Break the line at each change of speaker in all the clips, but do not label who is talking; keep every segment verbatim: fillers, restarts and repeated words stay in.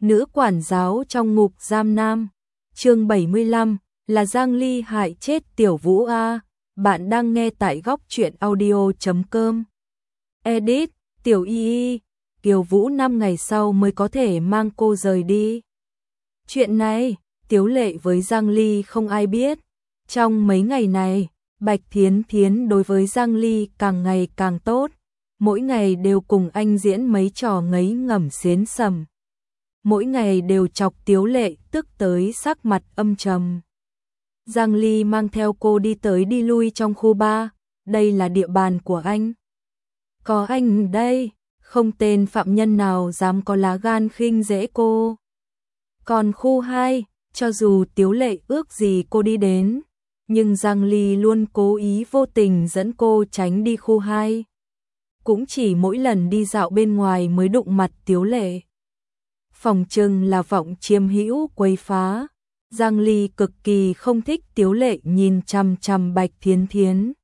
Nữ quản giáo trong ngục giam nam. Chương bảy mươi lăm, là Giang Ly hại chết Tiểu Vũ a. Bạn đang nghe tại góc truyện audio chấm com. Edit, Tiểu Y Y, Kiều Vũ năm ngày sau mới có thể mang cô rời đi. Chuyện này, Tiếu Lệ với Giang Ly không ai biết. Trong mấy ngày này, Bạch Thiến Thiến đối với Giang Ly càng ngày càng tốt. Mỗi ngày đều cùng anh diễn mấy trò ngấy ngẩm xến sầm. Mỗi ngày đều chọc Tiếu Lệ tức tới sắc mặt âm trầm. Giang Ly mang theo cô đi tới đi lui trong khu ba, đây là địa bàn của anh. Có anh đây, không tên phạm nhân nào dám có lá gan khinh dễ cô. Còn khu hai, cho dù Tiếu Lệ ước gì cô đi đến, nhưng Giang Ly luôn cố ý vô tình dẫn cô tránh đi khu hai. Cũng chỉ mỗi lần đi dạo bên ngoài mới đụng mặt Tiếu Lệ. Phòng trừng là vọng chiêm hữu quấy phá. Giang Ly cực kỳ không thích Tiếu Lệ nhìn chằm chằm Bạch Thiến Thiến.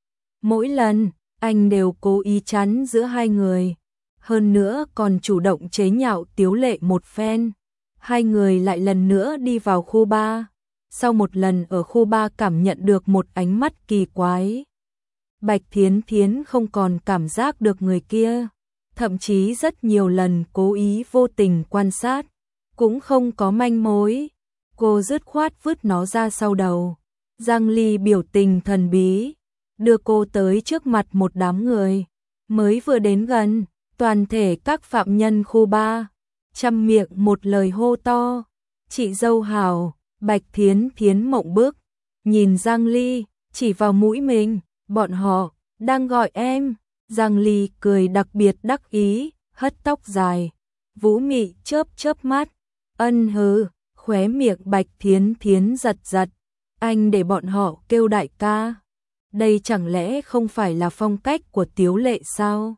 Mỗi lần, anh đều cố ý chắn giữa hai người. Hơn nữa còn chủ động chế nhạo Tiếu Lệ một phen. Hai người lại lần nữa đi vào khu ba. Sau một lần ở khu ba cảm nhận được một ánh mắt kỳ quái. Bạch Thiến Thiến không còn cảm giác được người kia. Thậm chí rất nhiều lần cố ý vô tình quan sát. Cũng không có manh mối. Cô dứt khoát vứt nó ra sau đầu. Giang Ly biểu tình thần bí, đưa cô tới trước mặt một đám người. Mới vừa đến gần, toàn thể các phạm nhân khu ba, chăm miệng một lời hô to. Chị dâu hảo, Bạch Thiến Thiến mộng bức, nhìn Giang Ly, chỉ vào mũi mình, bọn họ, đang gọi em. Giang Ly cười đặc biệt đắc ý, hất tóc dài. Vũ Mị chớp chớp mắt, ân hừ. Khóe miệng Bạch Thiến Thiến giật giật, anh để bọn họ kêu đại ca. Đây chẳng lẽ không phải là phong cách của Tiếu Lệ sao?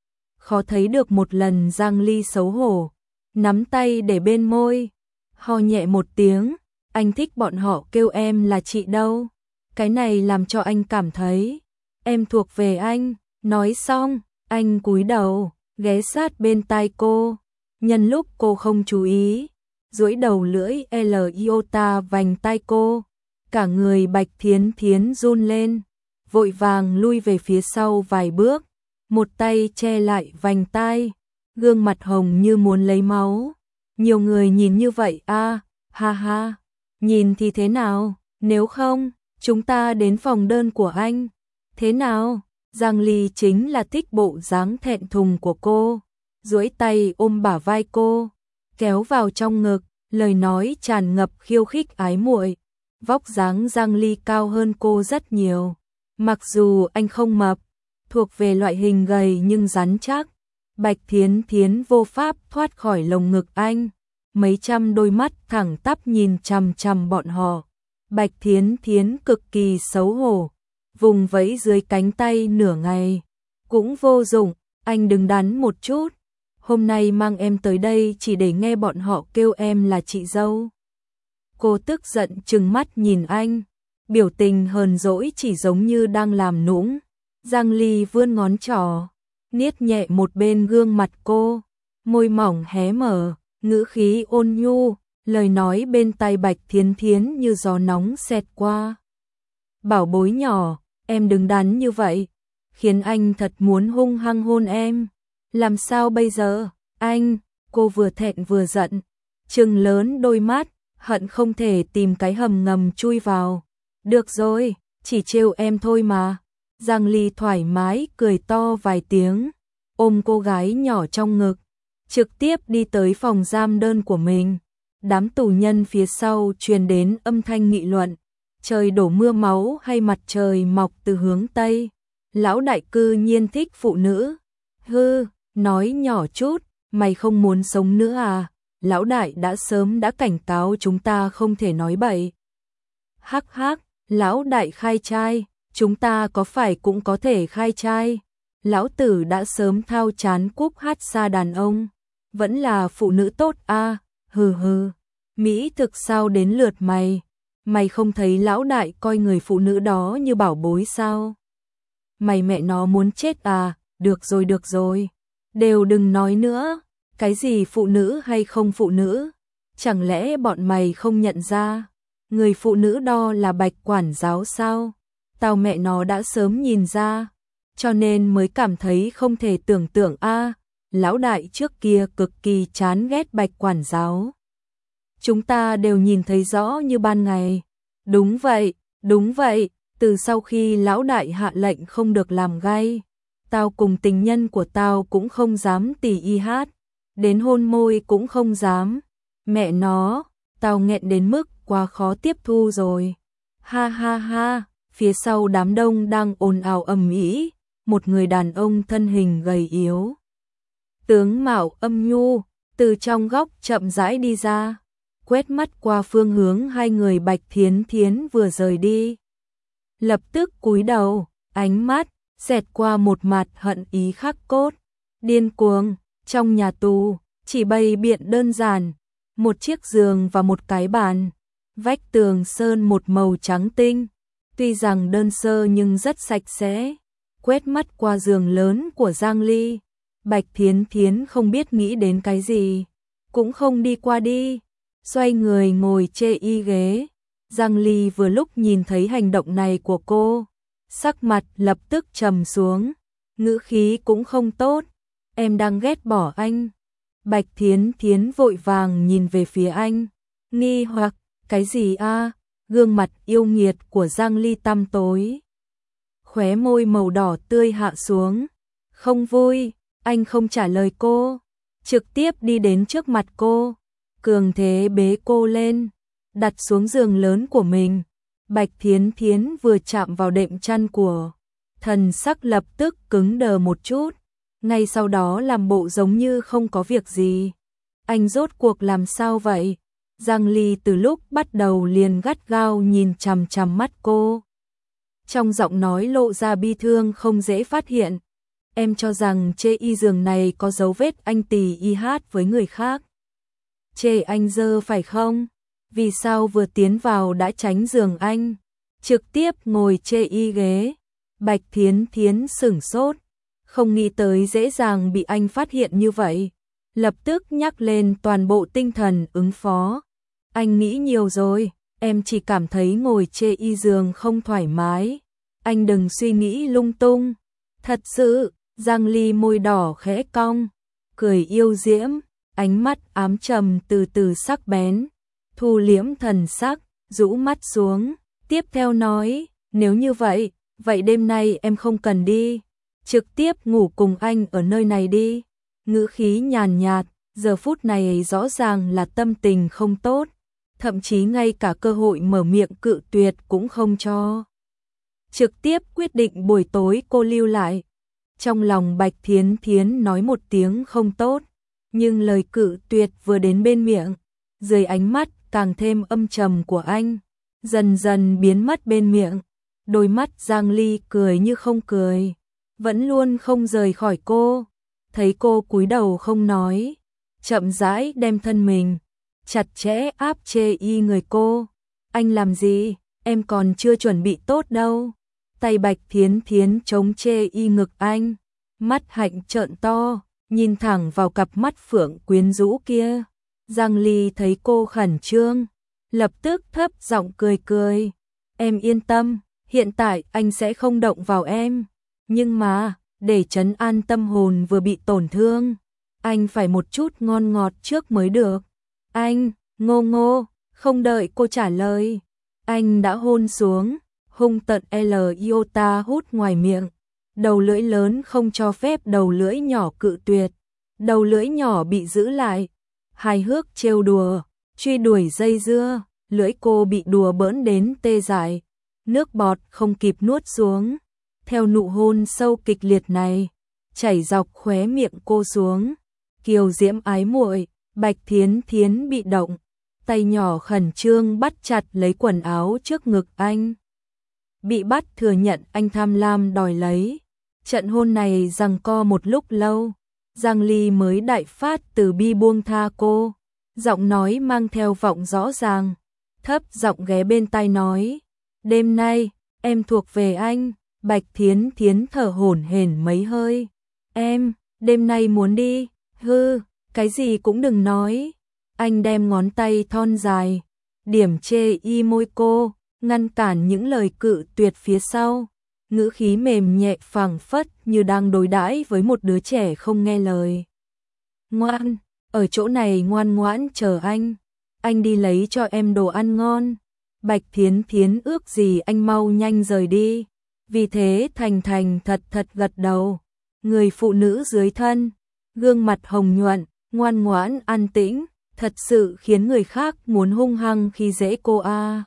Khó thấy được một lần Giang Ly xấu hổ, nắm tay để bên môi, ho nhẹ một tiếng, anh thích bọn họ kêu em là chị đâu. Cái này làm cho anh cảm thấy, em thuộc về anh. Nói xong, anh cúi đầu, ghé sát bên tai cô, nhân lúc cô không chú ý. Duỗi đầu lưỡi L iota vành tai cô, cả người Bạch Thiến Thiến run lên, vội vàng lui về phía sau vài bước, một tay che lại vành tai, gương mặt hồng như muốn lấy máu. Nhiều người nhìn như vậy a, ha ha, nhìn thì thế nào, nếu không, chúng ta đến phòng đơn của anh. Thế nào? Giang Ly chính là thích bộ dáng thẹn thùng của cô, duỗi tay ôm bả vai cô, kéo vào trong ngực, lời nói tràn ngập khiêu khích ái muội. Vóc dáng Giang Ly cao hơn cô rất nhiều, mặc dù anh không mập, thuộc về loại hình gầy nhưng rắn chắc. Bạch Thiến Thiến vô pháp thoát khỏi lồng ngực anh, mấy trăm đôi mắt thẳng tắp nhìn chằm chằm bọn họ. Bạch Thiến Thiến cực kỳ xấu hổ, vùng vẫy dưới cánh tay nửa ngày, cũng vô dụng, anh đứng đắn một chút. Hôm nay mang em tới đây chỉ để nghe bọn họ kêu em là chị dâu. Cô tức giận trừng mắt nhìn anh, biểu tình hờn dỗi chỉ giống như đang làm nũng. Giang Ly vươn ngón trỏ, niết nhẹ một bên gương mặt cô, môi mỏng hé mở, ngữ khí ôn nhu, lời nói bên tai Bạch Thiến Thiến như gió nóng xẹt qua. Bảo bối nhỏ, em đứng đắn như vậy, khiến anh thật muốn hung hăng hôn em. Làm sao bây giờ, anh? Cô vừa thẹn vừa giận, trừng lớn đôi mắt, hận không thể tìm cái hầm ngầm chui vào. Được rồi, chỉ trêu em thôi mà. Giang Ly thoải mái cười to vài tiếng, ôm cô gái nhỏ trong ngực, trực tiếp đi tới phòng giam đơn của mình. Đám tù nhân phía sau truyền đến âm thanh nghị luận. Trời đổ mưa máu hay mặt trời mọc từ hướng Tây? Lão đại cư nhiên thích phụ nữ. Hư, nói nhỏ chút, mày không muốn sống nữa à? Lão đại đã sớm đã cảnh cáo chúng ta không thể nói bậy. Hắc hắc, lão đại khai trai, chúng ta có phải cũng có thể khai trai? Lão tử đã sớm thao chán cúp hát xa đàn ông, vẫn là phụ nữ tốt a. À? Hừ hừ, Mỹ thực sao đến lượt mày? Mày không thấy lão đại coi người phụ nữ đó như bảo bối sao? Mày mẹ nó muốn chết à? Được rồi được rồi, đều đừng nói nữa. Cái gì phụ nữ hay không phụ nữ? Chẳng lẽ bọn mày không nhận ra? Người phụ nữ đo là Bạch quản giáo sao? Tao mẹ nó đã sớm nhìn ra, cho nên mới cảm thấy không thể tưởng tượng a. Lão đại trước kia cực kỳ chán ghét Bạch quản giáo. Chúng ta đều nhìn thấy rõ như ban ngày. Đúng vậy, đúng vậy, từ sau khi lão đại hạ lệnh không được làm gay, tao cùng tình nhân của tao cũng không dám tỉ y hát, đến hôn môi cũng không dám. Mẹ nó, tao nghẹn đến mức quá khó tiếp thu rồi. Ha ha ha, phía sau đám đông đang ồn ào ầm ĩ, một người đàn ông thân hình gầy yếu, tướng mạo âm nhu, từ trong góc chậm rãi đi ra, quét mắt qua phương hướng hai người Bạch Thiến Thiến vừa rời đi. Lập tức cúi đầu, ánh mắt xẹt qua một mặt hận ý khắc cốt. Điên cuồng, trong nhà tù chỉ bày biện đơn giản, một chiếc giường và một cái bàn, vách tường sơn một màu trắng tinh, tuy rằng đơn sơ nhưng rất sạch sẽ. Quét mắt qua giường lớn của Giang Ly, Bạch Thiến Thiến không biết nghĩ đến cái gì, cũng không đi qua đi, xoay người ngồi chê y ghế. Giang Ly vừa lúc nhìn thấy hành động này của cô, sắc mặt lập tức trầm xuống, ngữ khí cũng không tốt. Em đang ghét bỏ anh. Bạch Thiến Thiến vội vàng nhìn về phía anh, nghi hoặc, cái gì a? Gương mặt yêu nghiệt của Giang Ly tăm tối, khóe môi màu đỏ tươi hạ xuống. Không vui, anh không trả lời cô, trực tiếp đi đến trước mặt cô, cường thế bế cô lên, đặt xuống giường lớn của mình. Bạch Thiến Thiến vừa chạm vào đệm chăn của, thần sắc lập tức cứng đờ một chút, ngay sau đó làm bộ giống như không có việc gì. Anh rốt cuộc làm sao vậy? Giang Ly từ lúc bắt đầu liền gắt gao nhìn chằm chằm mắt cô, trong giọng nói lộ ra bi thương không dễ phát hiện. Em cho rằng chê y giường này có dấu vết anh tỉ y hát với người khác. Chê anh dơ phải không? Vì sao vừa tiến vào đã tránh giường anh, trực tiếp ngồi chê y ghế? Bạch Thiến Thiến sửng sốt, không nghĩ tới dễ dàng bị anh phát hiện như vậy, lập tức nhắc lên toàn bộ tinh thần ứng phó. Anh nghĩ nhiều rồi, em chỉ cảm thấy ngồi chê y giường không thoải mái, anh đừng suy nghĩ lung tung. Thật sự. Giang Ly môi đỏ khẽ cong, cười yêu diễm, ánh mắt ám trầm từ từ sắc bén, thu liễm thần sắc, rũ mắt xuống, tiếp theo nói, nếu như vậy, vậy đêm nay em không cần đi, trực tiếp ngủ cùng anh ở nơi này đi. Ngữ khí nhàn nhạt, giờ phút này rõ ràng là tâm tình không tốt, thậm chí ngay cả cơ hội mở miệng cự tuyệt cũng không cho. Trực tiếp quyết định buổi tối cô lưu lại. Trong lòng Bạch Thiến Thiến nói một tiếng không tốt, nhưng lời cự tuyệt vừa đến bên miệng, dưới ánh mắt càng thêm âm trầm của anh, dần dần biến mất bên miệng. Đôi mắt Giang Ly cười như không cười, vẫn luôn không rời khỏi cô. Thấy cô cúi đầu không nói, chậm rãi đem thân mình chặt chẽ áp chê y người cô. Anh làm gì? Em còn chưa chuẩn bị tốt đâu. Tay Bạch Thiến Thiến chống chê y ngực anh, mắt hạnh trợn to, nhìn thẳng vào cặp mắt phượng quyến rũ kia. Giang Ly thấy cô khẩn trương, lập tức thấp giọng cười cười. Em yên tâm, hiện tại anh sẽ không động vào em. Nhưng mà, để trấn an tâm hồn vừa bị tổn thương, anh phải một chút ngon ngọt trước mới được. Anh, ngô ngô, không đợi cô trả lời, anh đã hôn xuống, hung tận L iota hút ngoài miệng. Đầu lưỡi lớn không cho phép đầu lưỡi nhỏ cự tuyệt, đầu lưỡi nhỏ bị giữ lại, hài hước trêu đùa, truy đuổi dây dưa, lưỡi cô bị đùa bỡn đến tê dại, nước bọt không kịp nuốt xuống. Theo nụ hôn sâu kịch liệt này, chảy dọc khóe miệng cô xuống, kiều diễm ái muội. Bạch Thiến Thiến bị động, tay nhỏ khẩn trương bắt chặt lấy quần áo trước ngực anh. Bị bắt thừa nhận anh tham lam đòi lấy. Trận hôn này giằng co một lúc lâu, Giang Ly mới đại phát từ bi buông tha cô, giọng nói mang theo vọng rõ ràng, thấp giọng ghé bên tai nói, đêm nay, em thuộc về anh. Bạch Thiến Thiến thở hổn hển mấy hơi, em, đêm nay muốn đi, hư, cái gì cũng đừng nói. Anh đem ngón tay thon dài, điểm chê y môi cô, ngăn cản những lời cự tuyệt phía sau. Ngữ khí mềm nhẹ phảng phất như đang đối đãi với một đứa trẻ không nghe lời. Ngoan, ở chỗ này ngoan ngoãn chờ anh. Anh đi lấy cho em đồ ăn ngon. Bạch Thiến Thiến ước gì anh mau nhanh rời đi. Vì thế thành thành thật thật gật đầu. Người phụ nữ dưới thân, gương mặt hồng nhuận, ngoan ngoãn an tĩnh, thật sự khiến người khác muốn hung hăng khi dễ cô a.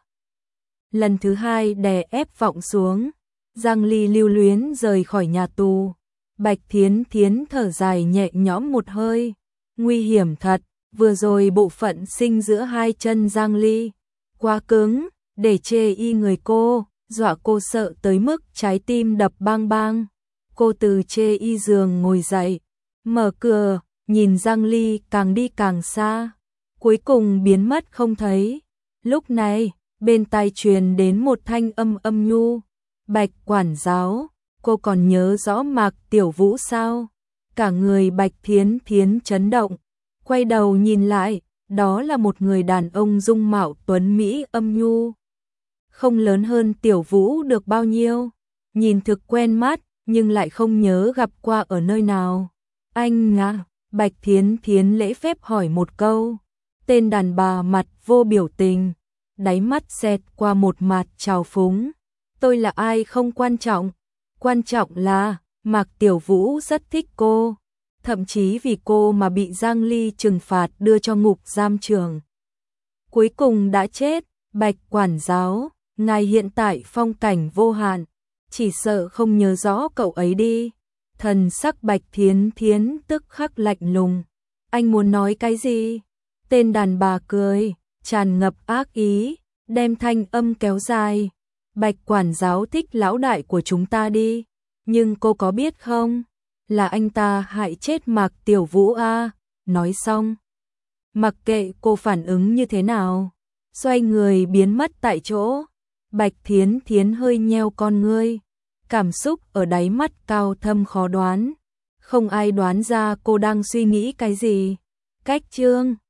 Lần thứ hai đè ép vọng xuống, Giang Ly lưu luyến rời khỏi nhà tù. Bạch Thiến Thiến thở dài nhẹ nhõm một hơi. Nguy hiểm thật, vừa rồi bộ phận sinh giữa hai chân Giang Ly quá cứng, để chê y người cô, dọa cô sợ tới mức trái tim đập bang bang. Cô từ chê y giường ngồi dậy, mở cửa, nhìn Giang Ly càng đi càng xa, cuối cùng biến mất không thấy. Lúc này, bên tai truyền đến một thanh âm âm nhu. Bạch quản giáo, cô còn nhớ rõ Mạc Tiểu Vũ sao? Cả người Bạch Thiến Thiến chấn động, quay đầu nhìn lại, đó là một người đàn ông dung mạo tuấn Mỹ âm nhu. Không lớn hơn Tiểu Vũ được bao nhiêu, nhìn thực quen mắt, nhưng lại không nhớ gặp qua ở nơi nào. Anh ngã, Bạch Thiến Thiến lễ phép hỏi một câu. Tên đàn bà mặt vô biểu tình, đáy mắt xẹt qua một mặt trào phúng. Tôi là ai không quan trọng, quan trọng là Mạc Tiểu Vũ rất thích cô, thậm chí vì cô mà bị Giang Ly trừng phạt đưa cho ngục giam trường. Cuối cùng đã chết. Bạch quản giáo, ngài hiện tại phong cảnh vô hạn, chỉ sợ không nhớ rõ cậu ấy đi. Thần sắc Bạch Thiến Thiến tức khắc lạnh lùng. Anh muốn nói cái gì? Tên đàn bà cười, tràn ngập ác ý, đem thanh âm kéo dài. Bạch quản giáo thích lão đại của chúng ta đi, nhưng cô có biết không, là anh ta hại chết Mạc Tiểu Vũ a. Nói xong, mặc kệ cô phản ứng như thế nào, xoay người biến mất tại chỗ. Bạch Thiến Thiến hơi nheo con ngươi, cảm xúc ở đáy mắt cao thâm khó đoán, không ai đoán ra cô đang suy nghĩ cái gì. Cách chương